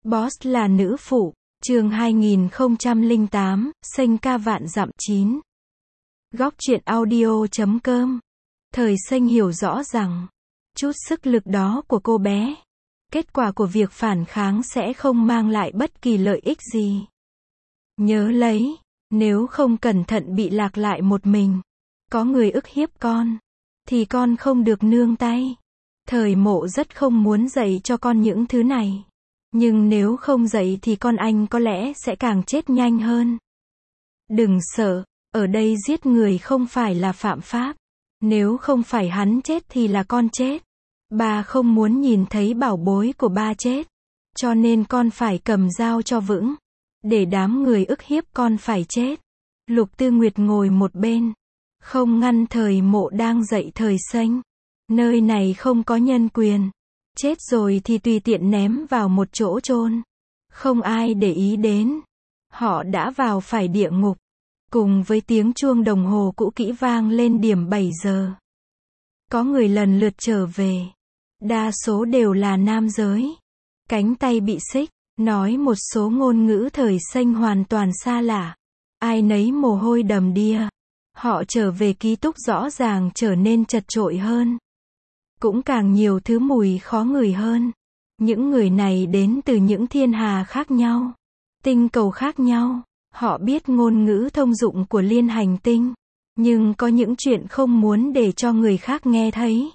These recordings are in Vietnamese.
Boss là nữ phụ, chương 2008, xanh ca vạn dặm 9. Góc truyện audio.com. Thời xanh hiểu rõ rằng, chút sức lực đó của cô bé, kết quả của việc phản kháng sẽ không mang lại bất kỳ lợi ích gì. Nhớ lấy, nếu không cẩn thận bị lạc lại một mình, có người ức hiếp con, thì con không được nương tay. Thời Mộ rất không muốn dạy cho con những thứ này. Nhưng nếu không dạy thì con anh có lẽ sẽ càng chết nhanh hơn. Đừng sợ, ở đây giết người không phải là phạm pháp. Nếu không phải hắn chết thì là con chết. Ba không muốn nhìn thấy bảo bối của ba chết. Cho nên con phải cầm dao cho vững. Để đám người ức hiếp con phải chết. Lục Tư Nguyệt ngồi một bên. Không ngăn Thời Mộ đang dạy Thời Xanh. Nơi này không có nhân quyền. Chết rồi thì tùy tiện ném vào một chỗ chôn. Không ai để ý đến. Họ đã vào phải địa ngục. Cùng với tiếng chuông đồng hồ cũ kỹ vang lên điểm 7 giờ. Có người lần lượt trở về. Đa số đều là nam giới. Cánh tay bị xích, nói một số ngôn ngữ Thời Xanh hoàn toàn xa lạ. Ai nấy mồ hôi đầm đìa. Họ trở về ký túc rõ ràng trở nên chật chội hơn. Cũng càng nhiều thứ mùi khó ngửi hơn. Những người này đến từ những thiên hà khác nhau, tinh cầu khác nhau. Họ biết ngôn ngữ thông dụng của liên hành tinh, nhưng có những chuyện không muốn để cho người khác nghe thấy.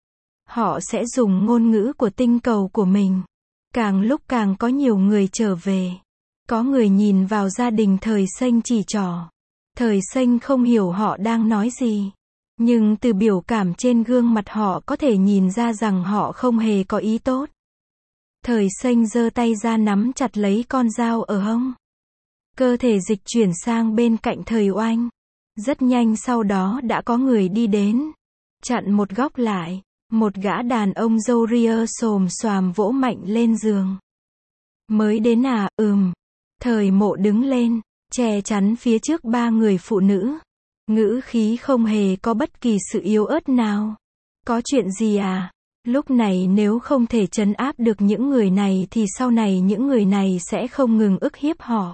Họ sẽ dùng ngôn ngữ của tinh cầu của mình. Càng lúc càng có nhiều người trở về. Có người nhìn vào gia đình Thời Xanh chỉ trỏ. Thời Xanh không hiểu họ đang nói gì. Nhưng từ biểu cảm trên gương mặt họ có thể nhìn ra rằng họ không hề có ý tốt. Thời Xanh giơ tay ra nắm chặt lấy con dao ở hông. Cơ thể dịch chuyển sang bên cạnh Thời Oanh. Rất nhanh sau đó đã có người đi đến. Chặn một góc lại. Một gã đàn ông râu ria xồm xoàm vỗ mạnh lên giường. Mới đến à, Thời Mộ đứng lên, che chắn phía trước ba người phụ nữ. Ngữ khí không hề có bất kỳ sự yếu ớt nào. Có chuyện gì à? Lúc này nếu không thể trấn áp được những người này thì sau này những người này sẽ không ngừng ức hiếp họ.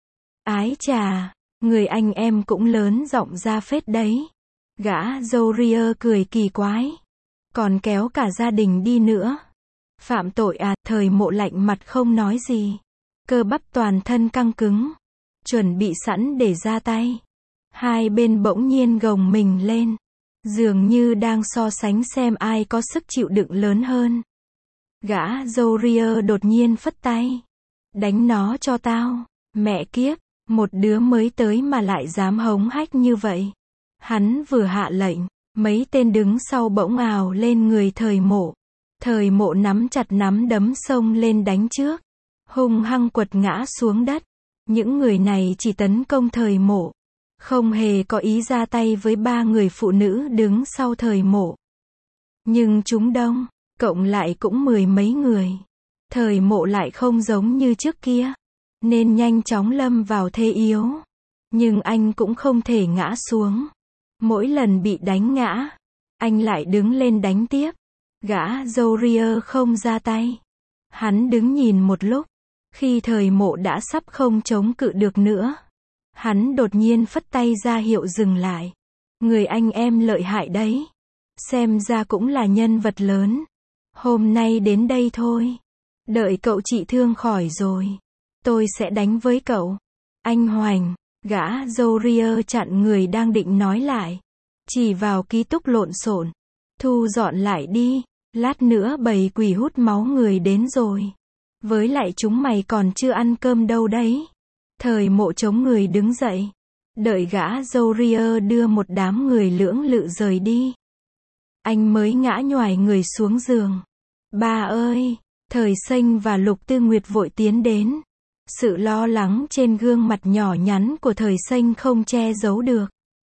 Ái chà, người anh em cũng lớn giọng ra phết đấy. Gã râu ria cười kỳ quái. Còn kéo cả gia đình đi nữa. Phạm tội à? Thời Mộ lạnh mặt không nói gì. Cơ bắp toàn thân căng cứng. Chuẩn bị sẵn để ra tay. Hai bên bỗng nhiên gồng mình lên. Dường như đang so sánh xem ai có sức chịu đựng lớn hơn. Gã râu ria đột nhiên phất tay. Đánh nó cho tao. Mẹ kiếp, một đứa mới tới mà lại dám hống hách như vậy. Hắn vừa hạ lệnh, mấy tên đứng sau bỗng ào lên người Thời Mộ. Thời Mộ nắm chặt nắm đấm xông lên đánh trước. Hung hăng quật ngã xuống đất. Những người này chỉ tấn công Thời Mộ. Không hề có ý ra tay với ba người phụ nữ đứng sau Thời Mộ. Nhưng chúng đông, cộng lại cũng mười mấy người. Thời Mộ lại không giống như trước kia, nên nhanh chóng lâm vào thế yếu. Nhưng anh cũng không thể ngã xuống. Mỗi lần bị đánh ngã, anh lại đứng lên đánh tiếp. Gã râu ria không ra tay. Hắn đứng nhìn một lúc. Khi Thời Mộ đã sắp không chống cự được nữa, hắn đột nhiên phất tay ra hiệu dừng lại. Người anh em lợi hại đấy. Xem ra cũng là nhân vật lớn. Hôm nay đến đây thôi. Đợi cậu trị thương khỏi rồi, tôi sẽ đánh với cậu. Anh Hoành, gã râu ria chặn người đang định nói lại. Chỉ vào ký túc lộn xộn. Thu dọn lại đi. Lát nữa bầy quỷ hút máu người đến rồi. Với lại chúng mày còn chưa ăn cơm đâu đấy. Thời Mộ chống người đứng dậy. Đợi gã râu ria đưa một đám người lưỡng lự rời đi. Anh mới ngã nhoài người xuống giường. Ba ơi! Thời Xanh và Lục Tư Nguyệt vội tiến đến. Sự lo lắng trên gương mặt nhỏ nhắn của Thời Xanh không che giấu được.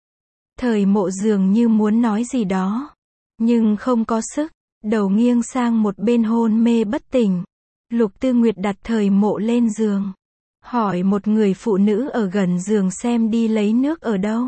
Thời Mộ dường như muốn nói gì đó. Nhưng không có sức. Đầu nghiêng sang một bên hôn mê bất tỉnh. Lục Tư Nguyệt đặt Thời Mộ lên giường. Hỏi một người phụ nữ ở gần giường xem đi lấy nước ở đâu.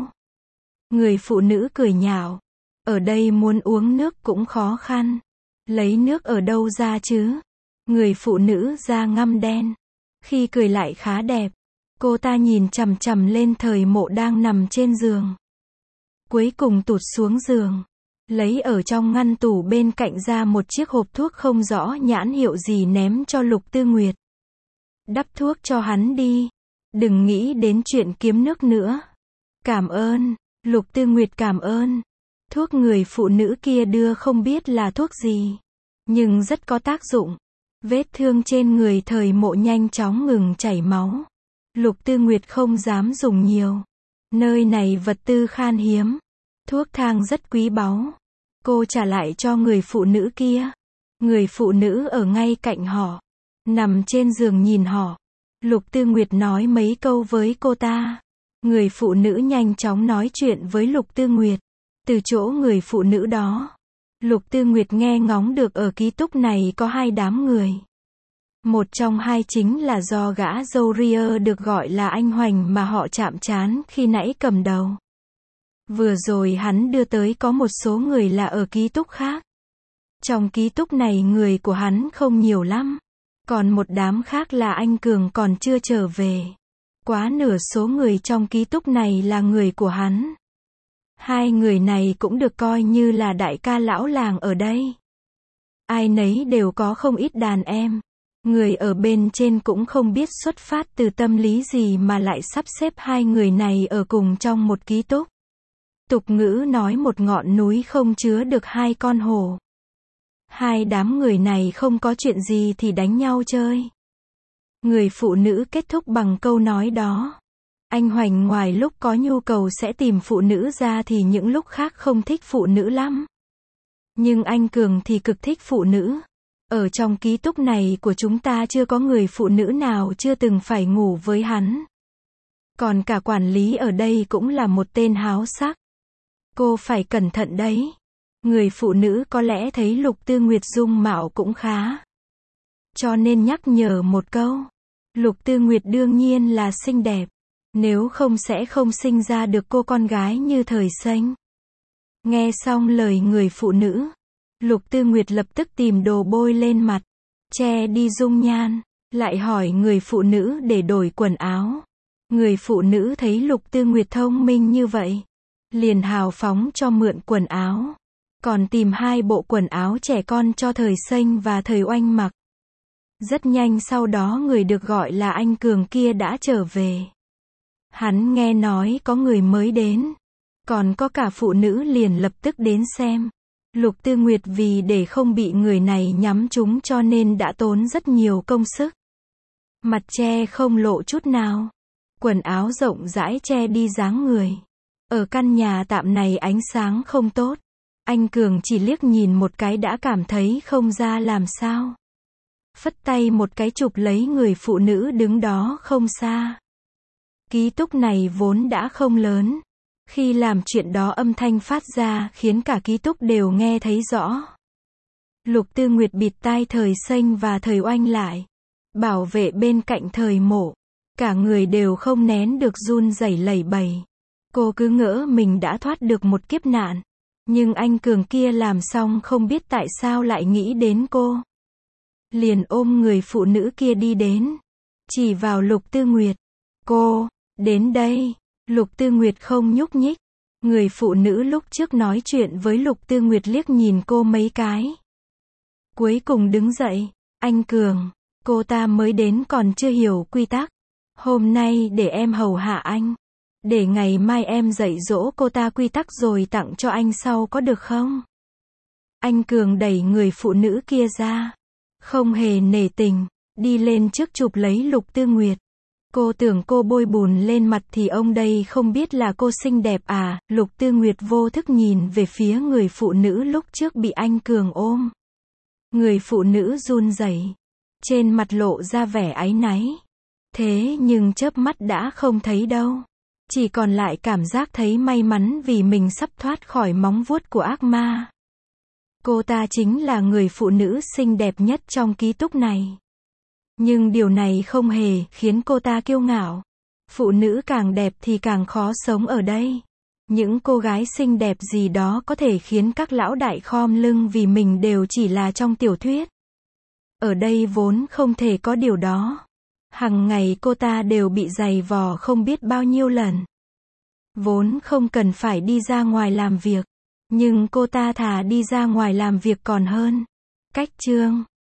Người phụ nữ cười nhạo. Ở đây muốn uống nước cũng khó khăn. Lấy nước ở đâu ra chứ? Người phụ nữ da ngăm đen. Khi cười lại khá đẹp. Cô ta nhìn chằm chằm lên Thời Mộ đang nằm trên giường. Cuối cùng tụt xuống giường. Lấy ở trong ngăn tủ bên cạnh ra một chiếc hộp thuốc không rõ nhãn hiệu gì ném cho Lục Tư Nguyệt. Đắp thuốc cho hắn đi. Đừng nghĩ đến chuyện kiếm nước nữa. Cảm ơn. Lục Tư Nguyệt cảm ơn. Thuốc người phụ nữ kia đưa không biết là thuốc gì. Nhưng rất có tác dụng. Vết thương trên người Thời Mộ nhanh chóng ngừng chảy máu. Lục Tư Nguyệt không dám dùng nhiều. Nơi này vật tư khan hiếm. Thuốc thang rất quý báu. Cô trả lại cho người phụ nữ kia. Người phụ nữ ở ngay cạnh họ. Nằm trên giường nhìn họ. Lục Tư Nguyệt nói mấy câu với cô ta. Người phụ nữ nhanh chóng nói chuyện với Lục Tư Nguyệt. Từ chỗ người phụ nữ đó, Lục Tư Nguyệt nghe ngóng được ở ký túc này có 2 đám người. Một trong 2 chính là do gã râu ria được gọi là anh Hoành mà họ chạm trán khi nãy cầm đầu. Vừa rồi hắn đưa tới có một số người là ở ký túc khác. Trong ký túc này người của hắn không nhiều lắm. Còn một đám khác là anh Cường còn chưa trở về. Quá nửa số người trong ký túc này là người của hắn. 2 người này cũng được coi như là đại ca lão làng ở đây. Ai nấy đều có không ít đàn em. Người ở bên trên cũng không biết xuất phát từ tâm lý gì mà lại sắp xếp 2 người này ở cùng trong một ký túc. Tục ngữ nói một ngọn núi không chứa được 2 con hổ. 2 đám người này không có chuyện gì thì đánh nhau chơi. Người phụ nữ kết thúc bằng câu nói đó. Anh Hoành ngoài lúc có nhu cầu sẽ tìm phụ nữ ra thì những lúc khác không thích phụ nữ lắm. Nhưng anh Cường thì cực thích phụ nữ. Ở trong ký túc này của chúng ta chưa có người phụ nữ nào chưa từng phải ngủ với hắn. Còn cả quản lý ở đây cũng là một tên háo sắc. Cô phải cẩn thận đấy. Người phụ nữ có lẽ thấy Lục Tư Nguyệt dung mạo cũng khá. Cho nên nhắc nhở một câu. Lục Tư Nguyệt đương nhiên là xinh đẹp. Nếu không sẽ không sinh ra được cô con gái như Thời Xanh. Nghe xong lời người phụ nữ, Lục Tư Nguyệt lập tức tìm đồ bôi lên mặt, che đi dung nhan, lại hỏi người phụ nữ để đổi quần áo. Người phụ nữ thấy Lục Tư Nguyệt thông minh như vậy, liền hào phóng cho mượn quần áo, còn tìm 2 bộ quần áo trẻ con cho Thời Xanh và Thời Oanh mặc. Rất nhanh sau đó người được gọi là anh Cường kia đã trở về. Hắn nghe nói có người mới đến, còn có cả phụ nữ liền lập tức đến xem. Lục Tư Nguyệt vì để không bị người này nhắm trúng cho nên đã tốn rất nhiều công sức. Mặt che không lộ chút nào. Quần áo rộng rãi che đi dáng người. Ở căn nhà tạm này ánh sáng không tốt. Anh Cường chỉ liếc nhìn một cái đã cảm thấy không ra làm sao. Phất tay một cái chụp lấy người phụ nữ đứng đó không xa. Ký túc này vốn đã không lớn. Khi làm chuyện đó âm thanh phát ra khiến cả ký túc đều nghe thấy rõ. Lục Tư Nguyệt bịt tai Thời Xanh và Thời Oanh lại. Bảo vệ bên cạnh Thời Mộ. Cả người đều không nén được run rẩy lẩy bẩy. Cô cứ ngỡ mình đã thoát được một kiếp nạn. Nhưng anh Cường kia làm xong không biết tại sao lại nghĩ đến cô. Liền ôm người phụ nữ kia đi đến. Chỉ vào Lục Tư Nguyệt. Cô, đến đây. Lục Tư Nguyệt không nhúc nhích. Người phụ nữ lúc trước nói chuyện với Lục Tư Nguyệt liếc nhìn cô mấy cái. Cuối cùng đứng dậy. Anh Cường, cô ta mới đến còn chưa hiểu quy tắc. Hôm nay để em hầu hạ anh. Để ngày mai em dạy dỗ cô ta quy tắc rồi tặng cho anh sau có được không? Anh Cường đẩy người phụ nữ kia ra. Không hề nể tình. Đi lên trước chụp lấy Lục Tư Nguyệt. Cô tưởng cô bôi bùn lên mặt thì ông đây không biết là cô xinh đẹp à? Lục Tư Nguyệt vô thức nhìn về phía người phụ nữ lúc trước bị anh Cường ôm. Người phụ nữ run rẩy, trên mặt lộ ra vẻ áy náy. Thế nhưng chớp mắt đã không thấy đâu. Chỉ còn lại cảm giác thấy may mắn vì mình sắp thoát khỏi móng vuốt của ác ma. Cô ta chính là người phụ nữ xinh đẹp nhất trong ký túc này. Nhưng điều này không hề khiến cô ta kiêu ngạo. Phụ nữ càng đẹp thì càng khó sống ở đây. Những cô gái xinh đẹp gì đó có thể khiến các lão đại khom lưng vì mình đều chỉ là trong tiểu thuyết. Ở đây vốn không thể có điều đó. Hằng ngày cô ta đều bị giày vò không biết bao nhiêu lần. Vốn không cần phải đi ra ngoài làm việc. Nhưng cô ta thà đi ra ngoài làm việc còn hơn. Cách chương